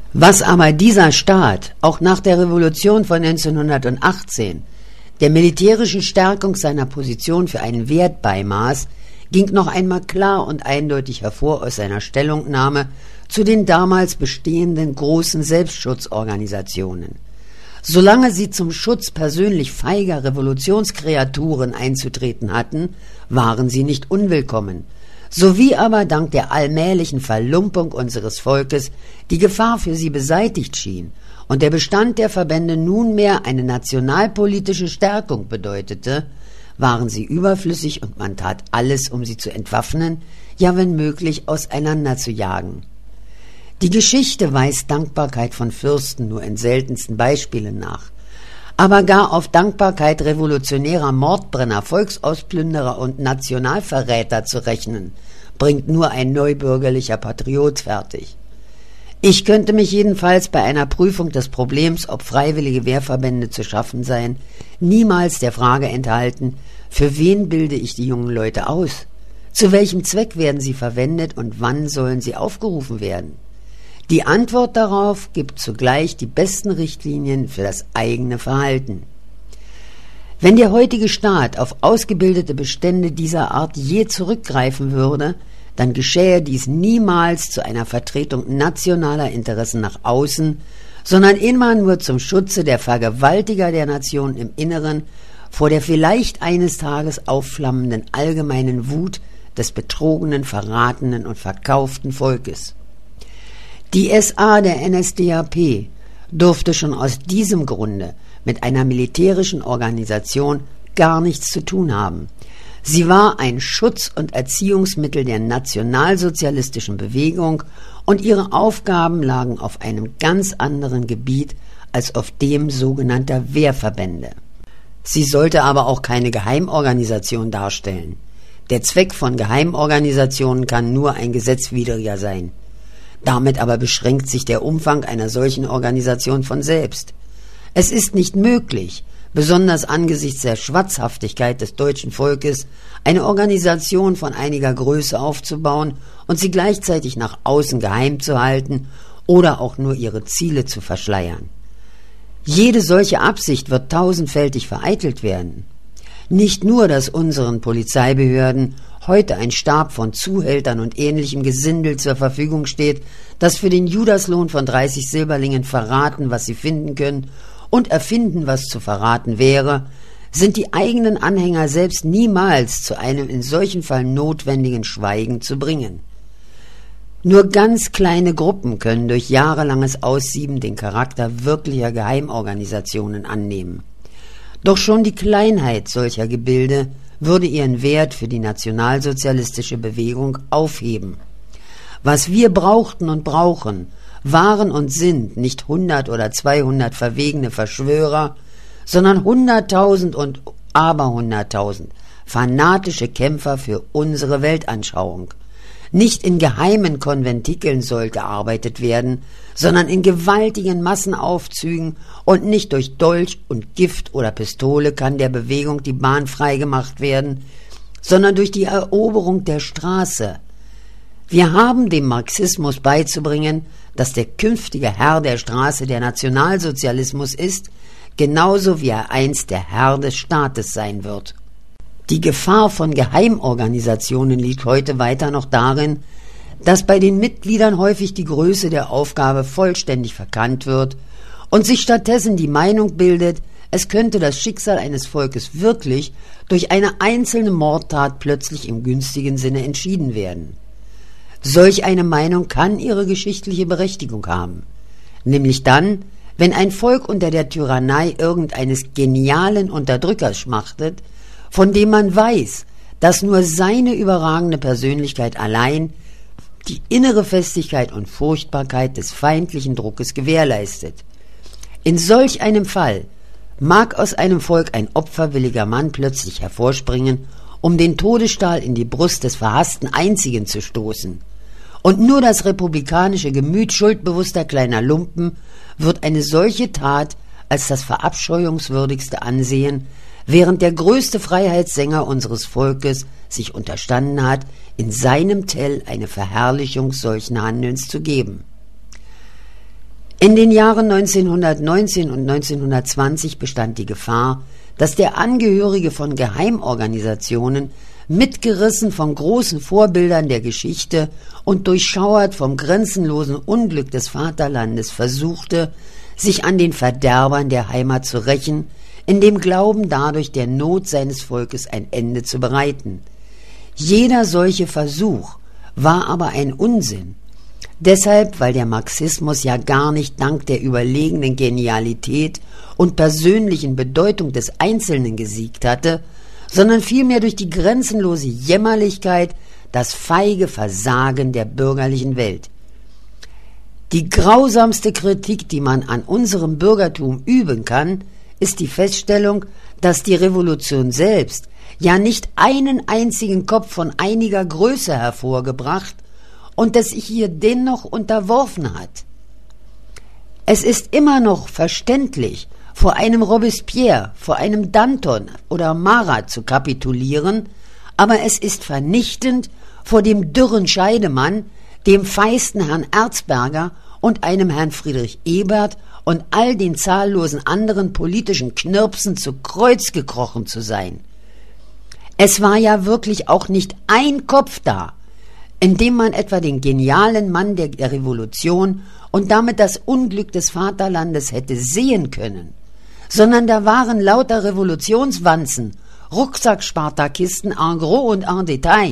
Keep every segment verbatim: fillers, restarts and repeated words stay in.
Was aber dieser Staat auch nach der Revolution von neunzehnhundertachtzehn der militärischen Stärkung seiner Position für einen Wert beimaß, ging noch einmal klar und eindeutig hervor aus seiner Stellungnahme zu den damals bestehenden großen Selbstschutzorganisationen. Solange sie zum Schutz persönlich feiger Revolutionskreaturen einzutreten hatten, waren sie nicht unwillkommen, sowie aber dank der allmählichen Verlumpung unseres Volkes die Gefahr für sie beseitigt schien und der Bestand der Verbände nunmehr eine nationalpolitische Stärkung bedeutete, waren sie überflüssig und man tat alles, um sie zu entwaffnen, ja wenn möglich auseinanderzujagen. Die Geschichte weist Dankbarkeit von Fürsten nur in seltensten Beispielen nach, aber gar auf Dankbarkeit revolutionärer Mordbrenner, Volksausplünderer und Nationalverräter zu rechnen, bringt nur ein neubürgerlicher Patriot fertig. Ich könnte mich jedenfalls bei einer Prüfung des Problems, ob freiwillige Wehrverbände zu schaffen seien, niemals der Frage enthalten, für wen bilde ich die jungen Leute aus? Zu welchem Zweck werden sie verwendet und wann sollen sie aufgerufen werden? Die Antwort darauf gibt zugleich die besten Richtlinien für das eigene Verhalten. Wenn der heutige Staat auf ausgebildete Bestände dieser Art je zurückgreifen würde, dann geschähe dies niemals zu einer Vertretung nationaler Interessen nach außen, sondern immer nur zum Schutze der Vergewaltiger der Nation im Inneren vor der vielleicht eines Tages aufflammenden allgemeinen Wut des betrogenen, verratenen und verkauften Volkes. Die S A der N S D A P durfte schon aus diesem Grunde mit einer militärischen Organisation gar nichts zu tun haben. Sie war ein Schutz- und Erziehungsmittel der nationalsozialistischen Bewegung und ihre Aufgaben lagen auf einem ganz anderen Gebiet als auf dem sogenannter Wehrverbände. Sie sollte aber auch keine Geheimorganisation darstellen. Der Zweck von Geheimorganisationen kann nur ein gesetzwidriger sein. Damit aber beschränkt sich der Umfang einer solchen Organisation von selbst. Es ist nicht möglich, besonders angesichts der Schwatzhaftigkeit des deutschen Volkes, eine Organisation von einiger Größe aufzubauen und sie gleichzeitig nach außen geheim zu halten oder auch nur ihre Ziele zu verschleiern. Jede solche Absicht wird tausendfältig vereitelt werden. Nicht nur, dass unseren Polizeibehörden heute ein Stab von Zuhältern und ähnlichem Gesindel zur Verfügung steht, das für den Judaslohn von dreißig Silberlingen verraten, was sie finden können, und erfinden, was zu verraten wäre, sind die eigenen Anhänger selbst niemals zu einem in solchen Fall notwendigen Schweigen zu bringen. Nur ganz kleine Gruppen können durch jahrelanges Aussieben den Charakter wirklicher Geheimorganisationen annehmen. Doch schon die Kleinheit solcher Gebilde würde ihren Wert für die nationalsozialistische Bewegung aufheben. Was wir brauchten und brauchen, waren und sind nicht hundert oder zweihundert verwegene Verschwörer, sondern hunderttausend und aberhunderttausend fanatische Kämpfer für unsere Weltanschauung. Nicht in geheimen Konventikeln soll gearbeitet werden, sondern in gewaltigen Massenaufzügen, und nicht durch Dolch und Gift oder Pistole kann der Bewegung die Bahn freigemacht werden, sondern durch die Eroberung der Straße. Wir haben dem Marxismus beizubringen, dass der künftige Herr der Straße der Nationalsozialismus ist, genauso wie er einst der Herr des Staates sein wird. Die Gefahr von Geheimorganisationen liegt heute weiter noch darin, dass bei den Mitgliedern häufig die Größe der Aufgabe vollständig verkannt wird und sich stattdessen die Meinung bildet, es könnte das Schicksal eines Volkes wirklich durch eine einzelne Mordtat plötzlich im günstigen Sinne entschieden werden. Solch eine Meinung kann ihre geschichtliche Berechtigung haben, nämlich dann, wenn ein Volk unter der Tyrannei irgendeines genialen Unterdrückers schmachtet, von dem man weiß, dass nur seine überragende Persönlichkeit allein die innere Festigkeit und Furchtbarkeit des feindlichen Druckes gewährleistet. In solch einem Fall mag aus einem Volk ein opferwilliger Mann plötzlich hervorspringen, um den Todesstahl in die Brust des verhassten Einzigen zu stoßen. Und nur das republikanische Gemüt schuldbewusster kleiner Lumpen wird eine solche Tat als das verabscheuungswürdigste ansehen, während der größte Freiheitssänger unseres Volkes sich unterstanden hat, in seinem Tell eine Verherrlichung solchen Handelns zu geben. In den Jahren neunzehnhundertneunzehn und neunzehnhundertzwanzig bestand die Gefahr, dass der Angehörige von Geheimorganisationen, mitgerissen von großen Vorbildern der Geschichte und durchschauert vom grenzenlosen Unglück des Vaterlandes, versuchte, sich an den Verderbern der Heimat zu rächen, in dem Glauben, dadurch der Not seines Volkes ein Ende zu bereiten. Jeder solche Versuch war aber ein Unsinn. Deshalb, weil der Marxismus ja gar nicht dank der überlegenen Genialität und persönlichen Bedeutung des Einzelnen gesiegt hatte, sondern vielmehr durch die grenzenlose Jämmerlichkeit, das feige Versagen der bürgerlichen Welt. Die grausamste Kritik, die man an unserem Bürgertum üben kann, ist die Feststellung, dass die Revolution selbst ja nicht einen einzigen Kopf von einiger Größe hervorgebracht und das sich hier dennoch unterworfen hat. Es ist immer noch verständlich, vor einem Robespierre, vor einem Danton oder Marat zu kapitulieren, aber es ist vernichtend, vor dem dürren Scheidemann, dem feisten Herrn Erzberger und einem Herrn Friedrich Ebert und all den zahllosen anderen politischen Knirpsen zu Kreuz gekrochen zu sein. Es war ja wirklich auch nicht ein Kopf da, in dem man etwa den genialen Mann der Revolution und damit das Unglück des Vaterlandes hätte sehen können, sondern da waren lauter Revolutionswanzen, Rucksackspartakisten en gros und en Detail.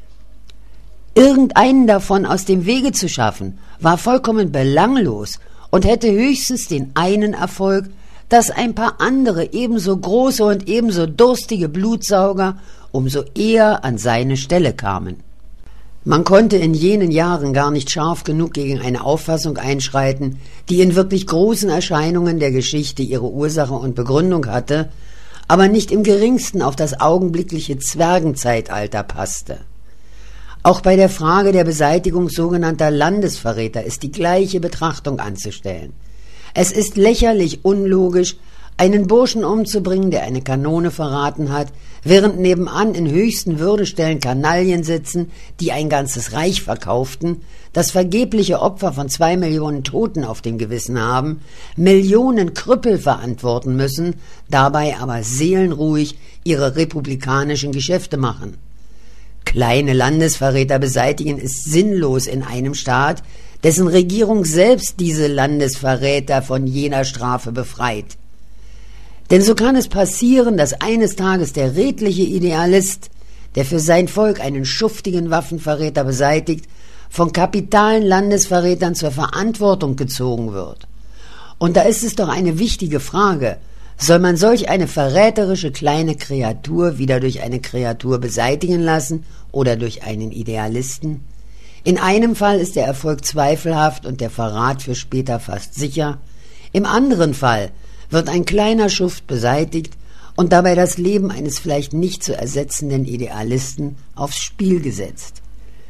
Irgendeinen davon aus dem Wege zu schaffen, war vollkommen belanglos und hätte höchstens den einen Erfolg, dass ein paar andere ebenso große und ebenso durstige Blutsauger umso eher an seine Stelle kamen. Man konnte in jenen Jahren gar nicht scharf genug gegen eine Auffassung einschreiten, die in wirklich großen Erscheinungen der Geschichte ihre Ursache und Begründung hatte, aber nicht im geringsten auf das augenblickliche Zwergenzeitalter passte. Auch bei der Frage der Beseitigung sogenannter Landesverräter ist die gleiche Betrachtung anzustellen. Es ist lächerlich unlogisch, einen Burschen umzubringen, der eine Kanone verraten hat, während nebenan in höchsten Würdestellen Kanaillen sitzen, die ein ganzes Reich verkauften, das vergebliche Opfer von zwei Millionen Toten auf dem Gewissen haben, Millionen Krüppel verantworten müssen, dabei aber seelenruhig ihre republikanischen Geschäfte machen. Kleine Landesverräter beseitigen ist sinnlos in einem Staat, dessen Regierung selbst diese Landesverräter von jener Strafe befreit. Denn so kann es passieren, dass eines Tages der redliche Idealist, der für sein Volk einen schuftigen Waffenverräter beseitigt, von kapitalen Landesverrätern zur Verantwortung gezogen wird. Und da ist es doch eine wichtige Frage: Soll man solch eine verräterische kleine Kreatur wieder durch eine Kreatur beseitigen lassen oder durch einen Idealisten? In einem Fall ist der Erfolg zweifelhaft und der Verrat für später fast sicher. Im anderen Fall wird ein kleiner Schuft beseitigt und dabei das Leben eines vielleicht nicht zu ersetzenden Idealisten aufs Spiel gesetzt.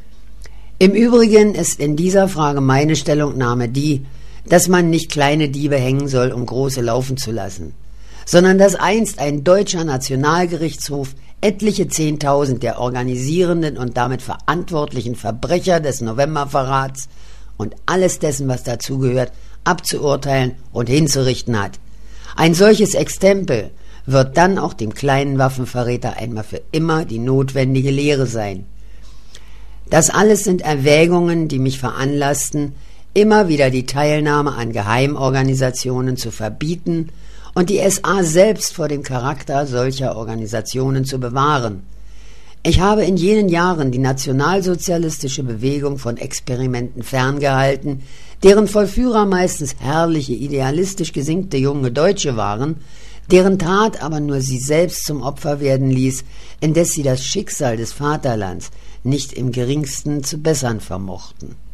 Im Übrigen ist in dieser Frage meine Stellungnahme die, dass man nicht kleine Diebe hängen soll, um große laufen zu lassen, sondern dass einst ein deutscher Nationalgerichtshof etliche Zehntausend der organisierenden und damit verantwortlichen Verbrecher des Novemberverrats und alles dessen, was dazugehört, abzuurteilen und hinzurichten hat. Ein solches Exempel wird dann auch dem kleinen Waffenverräter einmal für immer die notwendige Lehre sein. Das alles sind Erwägungen, die mich veranlassten, immer wieder die Teilnahme an Geheimorganisationen zu verbieten und die S A selbst vor dem Charakter solcher Organisationen zu bewahren. Ich habe in jenen Jahren die nationalsozialistische Bewegung von Experimenten ferngehalten, deren Vollführer meistens herrliche, idealistisch gesinnte junge Deutsche waren, deren Tat aber nur sie selbst zum Opfer werden ließ, indes sie das Schicksal des Vaterlands nicht im geringsten zu bessern vermochten.